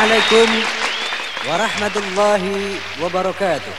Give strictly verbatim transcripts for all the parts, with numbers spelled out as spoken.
Assalamualaikum warahmatullahi wabarakatuh.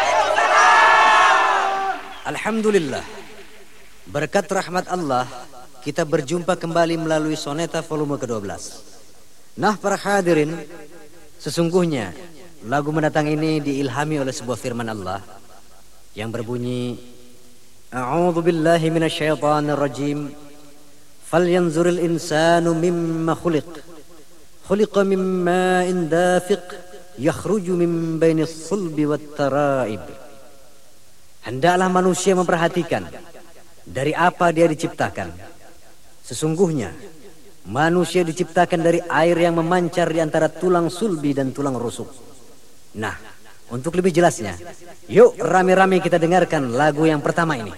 Alhamdulillah, berkat rahmat Allah kita berjumpa kembali melalui Soneta volume kedua belas. Nah para hadirin, sesungguhnya lagu mendatang ini diilhami oleh sebuah firman Allah yang berbunyi, A'udzu billahi minasyaitonir rajim. Falyanzuril insanu mimma khuliq. Khuliqa min ma'in dafiq yakhruju min bainis sulbi wat tara'ib. Hendaklah manusia memperhatikan dari apa dia diciptakan. Sesungguhnya manusia diciptakan dari air yang memancar di antara tulang sulbi dan tulang rusuk. Nah, untuk lebih jelasnya, yuk rame-rame kita dengarkan lagu yang pertama ini.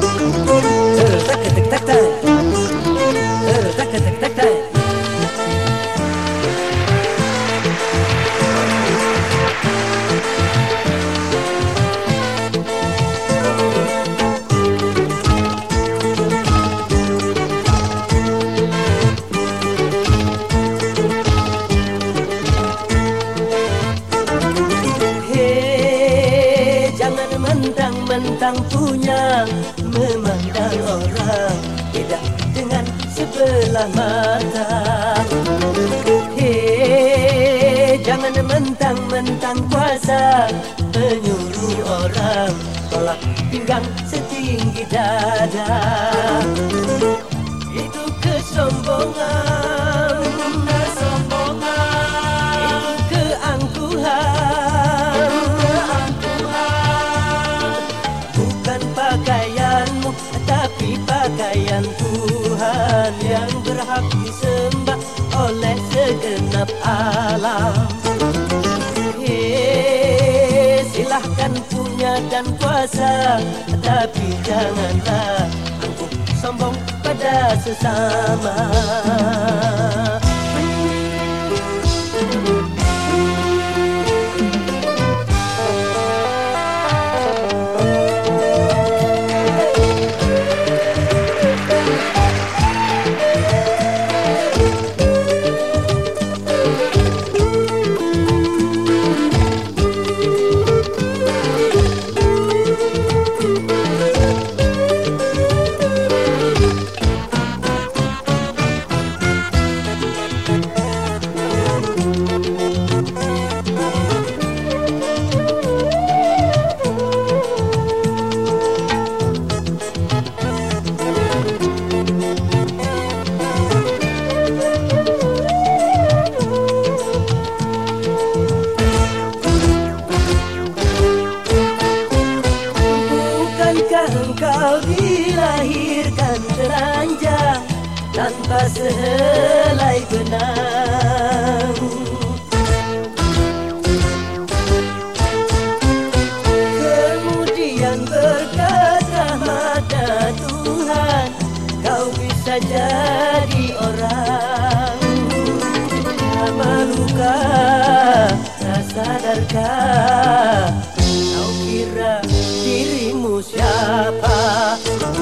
Mentang punya memandang orang tidak dengan sebelah mata. Hei, jangan mentang-mentang kuasa menyuruh orang tolak pinggang setinggi dada. Itu kesombongan, kesombongan. Itu keangkuhan. Tapi pakaian Tuhan yang berhak disembah oleh segenap alam. Hei, silahkan punya dan kuasa, tapi janganlah angkuh sombong pada sesama. Engkau dilahirkan telanjang tanpa sehelai benang. Kemudian berkat rahmat Tuhan kau bisa jadi orang. Malukah, tak sadarkah kau kira dirimu siapa?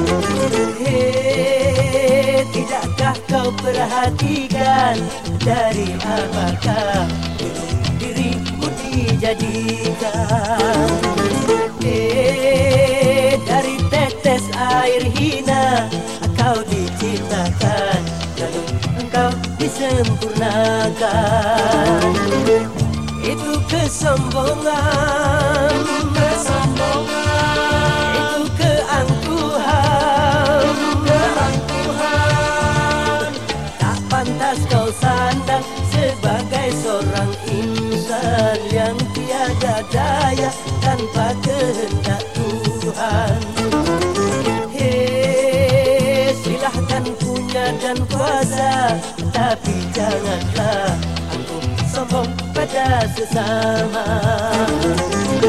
Hei, tidakkah kau perhatikan dari apakah dirimu dijadikan? Hei, dari tetes air hina kau diciptakan, lalu engkau disempurnakan. Itu kesombongan, kesombongan. Itu keangkuhan, keangkuhan. Tak pantas kau sandang sebagai seorang insan yang tiada daya tanpa kehendak Tuhan. Hei, silahkan punya dan kuasa, tapi janganlah angkuh sombong pada sesama.